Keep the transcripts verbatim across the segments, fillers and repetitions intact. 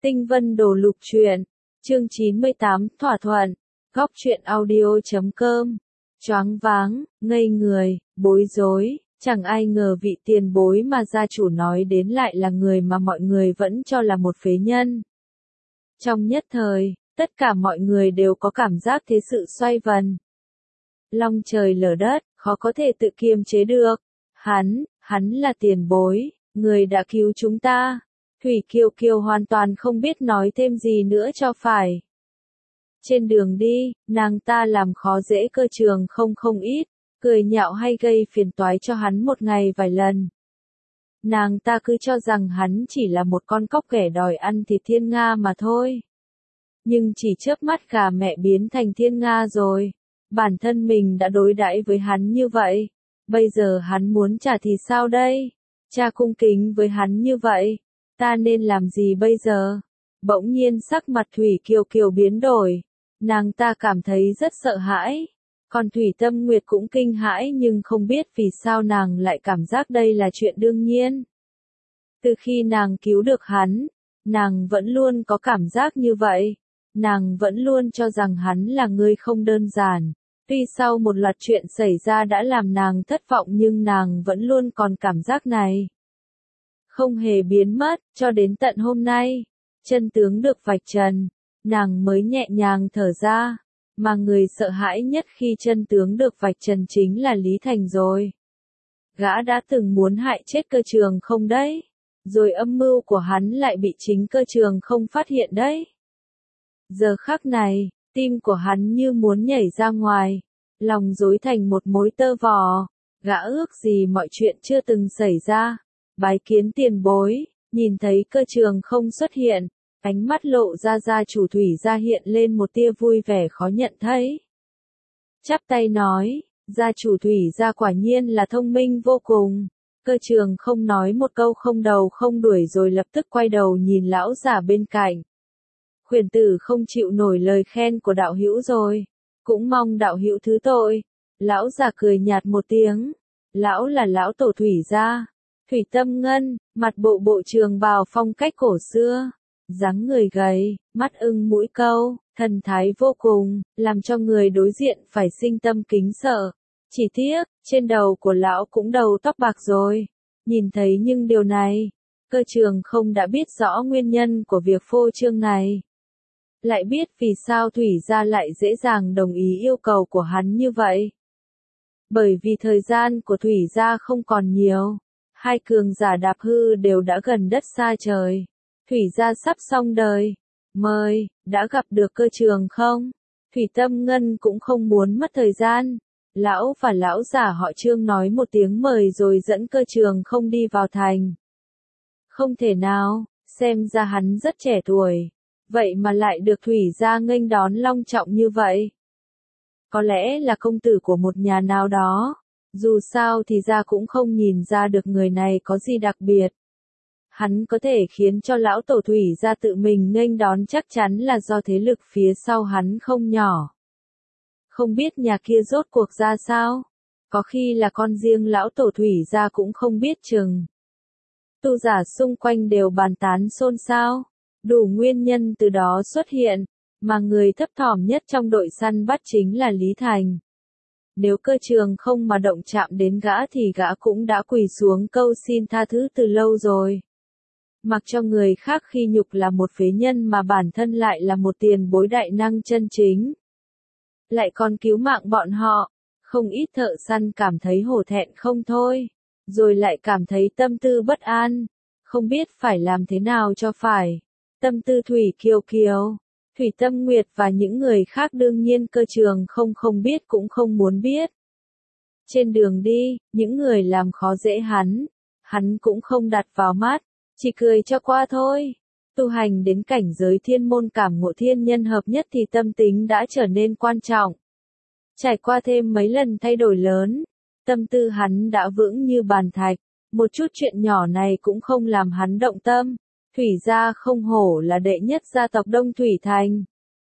Tinh Vân Đồ Lục Truyện, chương chín mươi tám, thỏa thuận, góc truyện audio.com, choáng váng, ngây người, bối rối, chẳng ai ngờ vị tiền bối mà gia chủ nói đến lại là người mà mọi người vẫn cho là một phế nhân. Trong nhất thời, tất cả mọi người đều có cảm giác thế sự xoay vần. Long trời lở đất, khó có thể tự kiềm chế được. Hắn, hắn là tiền bối, người đã cứu chúng ta. Thủy Kiều Kiều hoàn toàn không biết nói thêm gì nữa cho phải. Trên đường đi, nàng ta làm khó dễ Cơ Trường không không ít, cười nhạo hay gây phiền toái cho hắn một ngày vài lần. Nàng ta cứ cho rằng hắn chỉ là một con cóc ghẻ đòi ăn thịt thiên nga mà thôi. Nhưng chỉ chớp mắt gà mẹ biến thành thiên nga rồi. Bản thân mình đã đối đãi với hắn như vậy. Bây giờ hắn muốn trả thì sao đây? Cha cung kính với hắn như vậy. Ta nên làm gì bây giờ? Bỗng nhiên sắc mặt Thủy Kiều Kiều biến đổi. Nàng ta cảm thấy rất sợ hãi. Còn Thủy Tâm Nguyệt cũng kinh hãi nhưng không biết vì sao nàng lại cảm giác đây là chuyện đương nhiên. Từ khi nàng cứu được hắn, nàng vẫn luôn có cảm giác như vậy. Nàng vẫn luôn cho rằng hắn là người không đơn giản. Tuy sau một loạt chuyện xảy ra đã làm nàng thất vọng nhưng nàng vẫn luôn còn cảm giác này. Không hề biến mất, cho đến tận hôm nay, chân tướng được vạch trần, nàng mới nhẹ nhàng thở ra, mà người sợ hãi nhất khi chân tướng được vạch trần chính là Lý Thành rồi. Gã đã từng muốn hại chết Cơ Trường không đấy, rồi âm mưu của hắn lại bị chính Cơ Trường không phát hiện đấy. Giờ khắc này, tim của hắn như muốn nhảy ra ngoài, lòng rối thành một mối tơ vò, gã ước gì mọi chuyện chưa từng xảy ra. Bái kiến tiền bối, nhìn thấy Cơ Trường không xuất hiện, ánh mắt lộ ra gia chủ Thủy gia hiện lên một tia vui vẻ khó nhận thấy. Chắp tay nói, gia chủ Thủy gia quả nhiên là thông minh vô cùng. Cơ Trường không nói một câu không đầu không đuổi rồi lập tức quay đầu nhìn lão già bên cạnh. Khuyển tử không chịu nổi lời khen của đạo hữu rồi, cũng mong đạo hữu thứ tội. Lão già cười nhạt một tiếng, lão là lão tổ Thủy gia. Thủy Tâm Ngân, mặt bộ bộ trường bào phong cách cổ xưa, dáng người gầy, mắt ưng mũi câu, thần thái vô cùng, làm cho người đối diện phải sinh tâm kính sợ. Chỉ tiếc, trên đầu của lão cũng đầu tóc bạc rồi. Nhìn thấy những điều này, Cơ Trường không đã biết rõ nguyên nhân của việc phô trương này. Lại biết vì sao Thủy gia lại dễ dàng đồng ý yêu cầu của hắn như vậy. Bởi vì thời gian của Thủy gia không còn nhiều. Hai cường giả đạp hư đều đã gần đất xa trời. Thủy gia sắp xong đời. Mời, đã gặp được Cơ Trường không? Thủy Tâm Ngân cũng không muốn mất thời gian. Lão và lão giả họ Trương nói một tiếng mời rồi dẫn Cơ Trường không đi vào thành. Không thể nào, xem ra hắn rất trẻ tuổi. Vậy mà lại được Thủy gia nghênh đón long trọng như vậy. Có lẽ là công tử của một nhà nào đó. Dù sao thì ra cũng không nhìn ra được người này có gì đặc biệt. Hắn có thể khiến cho lão tổ Thủy gia tự mình nghênh đón chắc chắn là do thế lực phía sau hắn không nhỏ. Không biết nhà kia rốt cuộc ra sao? Có khi là con riêng lão tổ Thủy gia cũng không biết chừng. Tu giả xung quanh đều bàn tán xôn xao. Đủ nguyên nhân từ đó xuất hiện, mà người thấp thỏm nhất trong đội săn bắt chính là Lý Thành. Nếu Cơ Trường không mà động chạm đến gã thì gã cũng đã quỳ xuống câu xin tha thứ từ lâu rồi. Mặc cho người khác khi nhục là một phế nhân mà bản thân lại là một tiền bối đại năng chân chính. Lại còn cứu mạng bọn họ, không ít thợ săn cảm thấy hổ thẹn không thôi, rồi lại cảm thấy tâm tư bất an, không biết phải làm thế nào cho phải. Tâm tư Thủy Kiều Kiều, Thủy Tâm Nguyệt và những người khác đương nhiên Cơ Trường không không biết cũng không muốn biết. Trên đường đi, những người làm khó dễ hắn, hắn cũng không đặt vào mắt, chỉ cười cho qua thôi. Tu hành đến cảnh giới thiên môn cảm ngộ thiên nhân hợp nhất thì tâm tính đã trở nên quan trọng. Trải qua thêm mấy lần thay đổi lớn, tâm tư hắn đã vững như bàn thạch, một chút chuyện nhỏ này cũng không làm hắn động tâm. Thủy gia không hổ là đệ nhất gia tộc Đông Thủy Thành.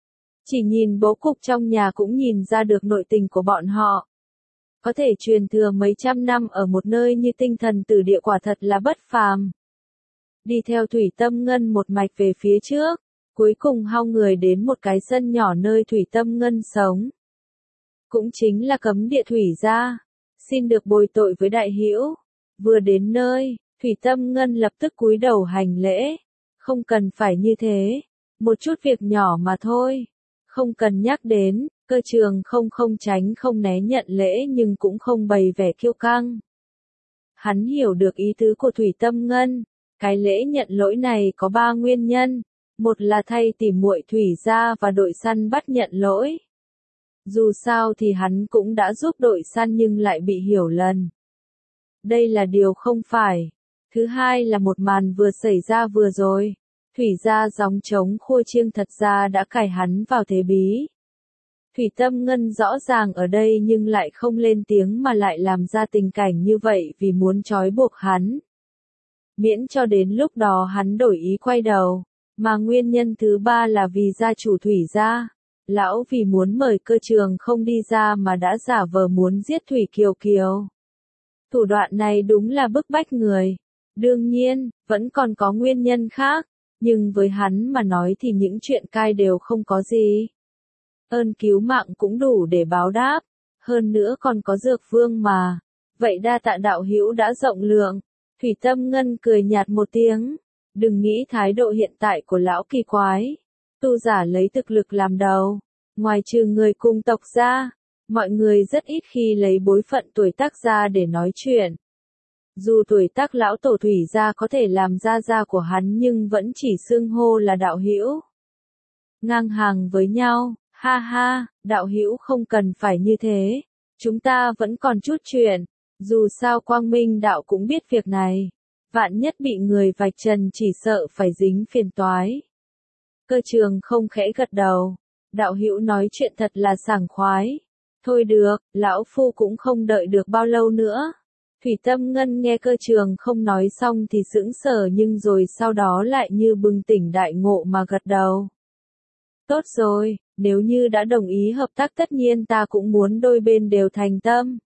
Chỉ nhìn bố cục trong nhà cũng nhìn ra được nội tình của bọn họ. Có thể truyền thừa mấy trăm năm ở một nơi như tinh thần tử địa quả thật là bất phàm. đi theo Thủy Tâm Ngân một mạch về phía trước, cuối cùng hao người đến một cái sân nhỏ nơi Thủy Tâm Ngân sống. Cũng chính là cấm địa Thủy gia, xin được bồi tội với đại hữu. Vừa đến nơi, Thủy Tâm Ngân lập tức cúi đầu hành lễ, không cần phải như thế, một chút việc nhỏ mà thôi, không cần nhắc đến. Cơ Trường không không tránh không né nhận lễ nhưng cũng không bày vẻ kiêu căng. Hắn hiểu được ý tứ của Thủy Tâm Ngân, cái lễ nhận lỗi này có ba nguyên nhân, một là thay tỉ muội Thủy gia và đội săn bắt nhận lỗi. Dù sao thì hắn cũng đã giúp đội săn nhưng lại bị hiểu lầm. Đây là điều không phải. Thứ hai là một màn vừa xảy ra vừa rồi, Thủy gia gióng trống khua chiêng thật ra đã cài hắn vào thế bí. Thủy Tâm Ngân rõ ràng ở đây nhưng lại không lên tiếng mà lại làm ra tình cảnh như vậy vì muốn trói buộc hắn. Miễn cho đến lúc đó hắn đổi ý quay đầu, mà nguyên nhân thứ ba là vì gia chủ Thủy gia, lão vì muốn mời Cơ Trường không đi ra mà đã giả vờ muốn giết Thủy Kiều Kiều. Thủ đoạn này đúng là bức bách người. Đương nhiên, vẫn còn có nguyên nhân khác, nhưng với hắn mà nói thì những chuyện cai đều không có gì. Ơn cứu mạng cũng đủ để báo đáp, hơn nữa còn có Dược Vương mà. Vậy đa tạ đạo hữu đã rộng lượng. Thủy Tâm Ngân cười nhạt một tiếng, đừng nghĩ thái độ hiện tại của lão kỳ quái. Tu giả lấy thực lực làm đầu, ngoài trừ người cùng tộc ra, mọi người rất ít khi lấy bối phận tuổi tác ra để nói chuyện. Dù tuổi tác lão tổ Thủy gia có thể làm gia gia của hắn nhưng vẫn chỉ xưng hô là đạo hữu. Ngang hàng với nhau, ha ha, đạo hữu không cần phải như thế, chúng ta vẫn còn chút chuyện, dù sao Quang Minh đạo cũng biết việc này, vạn nhất bị người vạch trần chỉ sợ phải dính phiền toái. Cơ Trường không khẽ gật đầu, đạo hữu nói chuyện thật là sảng khoái. Thôi được, lão phu cũng không đợi được bao lâu nữa. Thủy Tâm Ngân nghe Cơ Trường không nói xong thì sững sờ nhưng rồi sau đó lại như bừng tỉnh đại ngộ mà gật đầu. Tốt rồi, nếu như đã đồng ý hợp tác tất nhiên ta cũng muốn đôi bên đều thành tâm.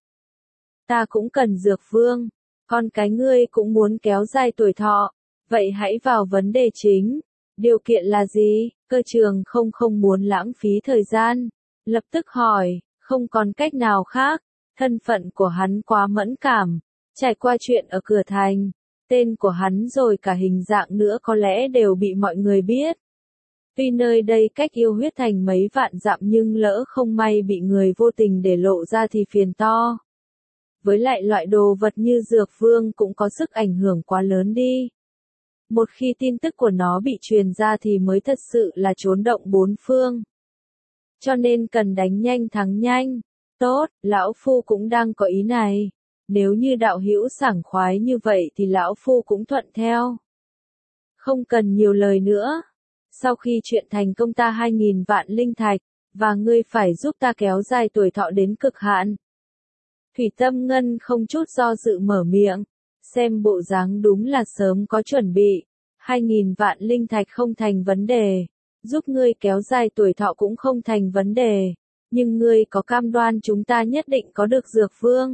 Ta cũng cần Dược Vương, con cái ngươi cũng muốn kéo dài tuổi thọ, vậy hãy vào vấn đề chính. Điều kiện là gì? Cơ Trường không không muốn lãng phí thời gian, lập tức hỏi. Không còn cách nào khác, thân phận của hắn quá mẫn cảm, trải qua chuyện ở cửa thành, tên của hắn rồi cả hình dạng nữa có lẽ đều bị mọi người biết. Tuy nơi đây cách Yêu Huyết Thành mấy vạn dặm nhưng lỡ không may bị người vô tình để lộ ra thì phiền to. Với lại loại đồ vật như Dược Vương cũng có sức ảnh hưởng quá lớn đi. Một khi tin tức của nó bị truyền ra thì mới thật sự là chấn động bốn phương. Cho nên cần đánh nhanh thắng nhanh. Tốt, lão phu cũng đang có ý này. Nếu như đạo hữu sảng khoái như vậy thì lão phu cũng thuận theo. Không cần nhiều lời nữa. Sau khi chuyện thành công ta hai nghìn vạn linh thạch, và ngươi phải giúp ta kéo dài tuổi thọ đến cực hạn. Thủy Tâm Ngân không chút do dự mở miệng, xem bộ dáng đúng là sớm có chuẩn bị. Hai nghìn vạn linh thạch không thành vấn đề. Giúp ngươi kéo dài tuổi thọ cũng không thành vấn đề, nhưng ngươi có cam đoan chúng ta nhất định có được Dược Vương.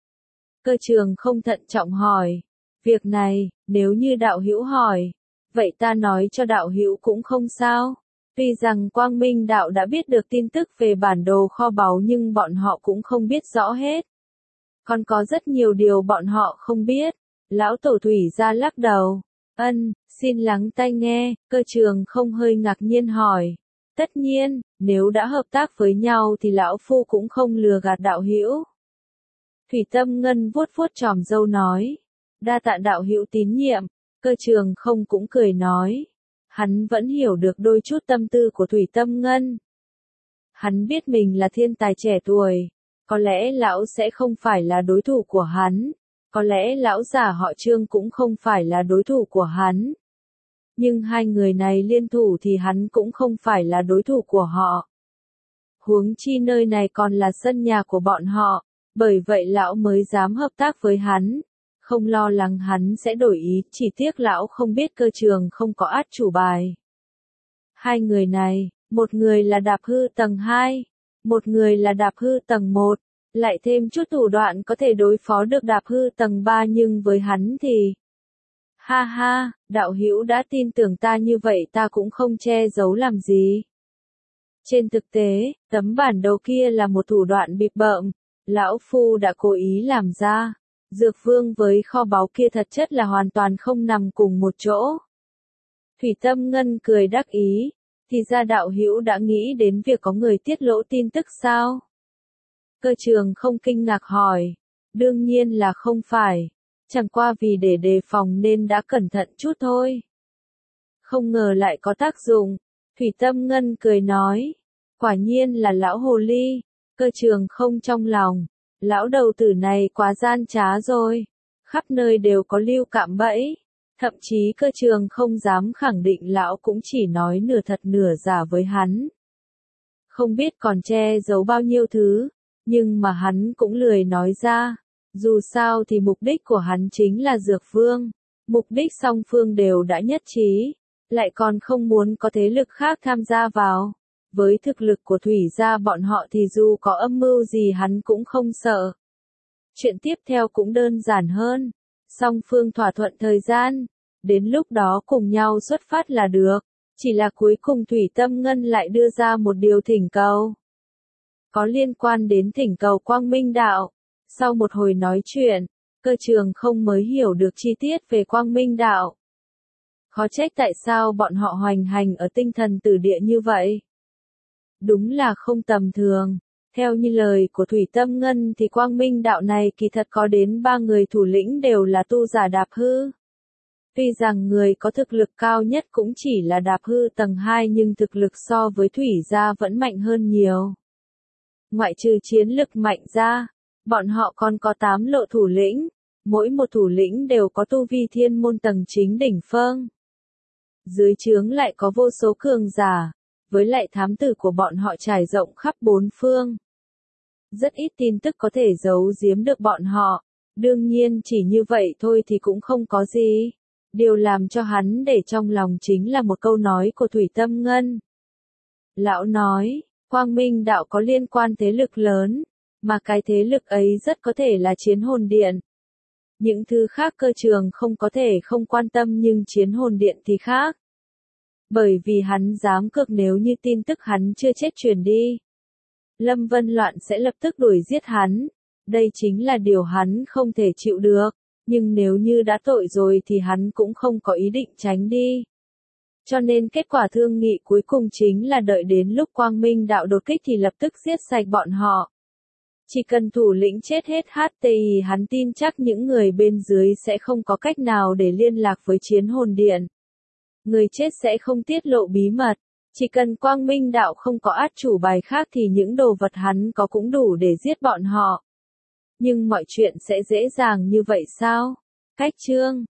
Cơ Trường không thận trọng hỏi, việc này, nếu như đạo hữu hỏi, vậy ta nói cho đạo hữu cũng không sao. Tuy rằng Quang Minh đạo đã biết được tin tức về bản đồ kho báu nhưng bọn họ cũng không biết rõ hết. Còn có rất nhiều điều bọn họ không biết. Lão tổ Thủy gia lắc đầu. Ân, xin lắng tai nghe. Cơ Trường không hơi ngạc nhiên hỏi. Tất nhiên, nếu đã hợp tác với nhau thì lão phu cũng không lừa gạt đạo hữu. Thủy Tâm Ngân vuốt vuốt chòm râu nói. Đa tạ đạo hữu tín nhiệm. Cơ Trường không cũng cười nói. Hắn vẫn hiểu được đôi chút tâm tư của Thủy Tâm Ngân. Hắn biết mình là thiên tài trẻ tuổi. Có lẽ lão sẽ không phải là đối thủ của hắn. Có lẽ lão già họ Trương cũng không phải là đối thủ của hắn. Nhưng hai người này liên thủ thì hắn cũng không phải là đối thủ của họ. Huống chi nơi này còn là sân nhà của bọn họ, bởi vậy lão mới dám hợp tác với hắn. Không lo lắng hắn sẽ đổi ý, chỉ tiếc lão không biết Cơ Trường không có át chủ bài. Hai người này, một người là đạp hư tầng hai, một người là đạp hư tầng một. Lại thêm chút thủ đoạn có thể đối phó được đạp hư tầng ba nhưng với hắn thì Ha ha, đạo hữu đã tin tưởng ta như vậy ta cũng không che giấu làm gì. Trên thực tế, tấm bản đồ kia là một thủ đoạn bịp bợm, lão phu đã cố ý làm ra. Dược vương với kho báu kia thật chất là hoàn toàn không nằm cùng một chỗ. Thủy Tâm Ngân cười đắc ý, thì ra đạo hữu đã nghĩ đến việc có người tiết lộ tin tức sao? Cơ Trường không kinh ngạc hỏi, đương nhiên là không phải, chẳng qua vì để đề phòng nên đã cẩn thận chút thôi. Không ngờ lại có tác dụng, Thủy Tâm Ngân cười nói, quả nhiên là lão hồ ly. Cơ Trường không trong lòng, lão đầu tử này quá gian trá rồi, khắp nơi đều có lưu cạm bẫy. Thậm chí Cơ Trường không dám khẳng định lão cũng chỉ nói nửa thật nửa giả với hắn. Không biết còn che giấu bao nhiêu thứ, nhưng mà hắn cũng lười nói ra. Dù sao thì mục đích của hắn chính là dược vương, mục đích song phương đều đã nhất trí, lại còn không muốn có thế lực khác tham gia vào. Với thực lực của Thủy gia bọn họ thì dù có âm mưu gì hắn cũng không sợ. Chuyện tiếp theo cũng đơn giản hơn. Song phương thỏa thuận thời gian, đến lúc đó cùng nhau xuất phát là được. Chỉ là cuối cùng Thủy Tâm Ngân lại đưa ra một điều thỉnh cầu. Có liên quan đến thỉnh cầu Quang Minh Đạo. Sau một hồi nói chuyện, Cơ Trường không mới hiểu được chi tiết về Quang Minh Đạo. Khó trách tại sao bọn họ hoành hành ở tinh thần tử địa như vậy. Đúng là không tầm thường. Theo như lời của Thủy Tâm Ngân thì Quang Minh Đạo này kỳ thật có đến ba người thủ lĩnh đều là tu giả đạp hư. Tuy rằng người có thực lực cao nhất cũng chỉ là đạp hư tầng hai nhưng thực lực so với Thủy gia vẫn mạnh hơn nhiều. Ngoại trừ chiến lực mạnh ra, bọn họ còn có tám lộ thủ lĩnh, mỗi một thủ lĩnh đều có tu vi thiên môn tầng chính đỉnh phong. Dưới trướng lại có vô số cường giả, với lại thám tử của bọn họ trải rộng khắp bốn phương. Rất ít tin tức có thể giấu giếm được bọn họ, đương nhiên chỉ như vậy thôi thì cũng không có gì. Điều làm cho hắn để trong lòng chính là một câu nói của Thủy Tâm Ngân. Lão nói, Quang Minh Đạo có liên quan thế lực lớn, mà cái thế lực ấy rất có thể là Chiến Hồn Điện. Những thứ khác Cơ Trường không có thể không quan tâm nhưng Chiến Hồn Điện thì khác. Bởi vì hắn dám cược nếu như tin tức hắn chưa chết truyền đi, Lâm Vân Loạn sẽ lập tức đuổi giết hắn. Đây chính là điều hắn không thể chịu được, nhưng nếu như đã tội rồi thì hắn cũng không có ý định tránh đi. Cho nên kết quả thương nghị cuối cùng chính là đợi đến lúc Quang Minh Đạo đột kích thì lập tức giết sạch bọn họ. Chỉ cần thủ lĩnh chết hết hát tê i hắn tin chắc những người bên dưới sẽ không có cách nào để liên lạc với Chiến Hồn Điện. Người chết sẽ không tiết lộ bí mật. Chỉ cần Quang Minh Đạo không có át chủ bài khác thì những đồ vật hắn có cũng đủ để giết bọn họ. Nhưng mọi chuyện sẽ dễ dàng như vậy sao? Cách chương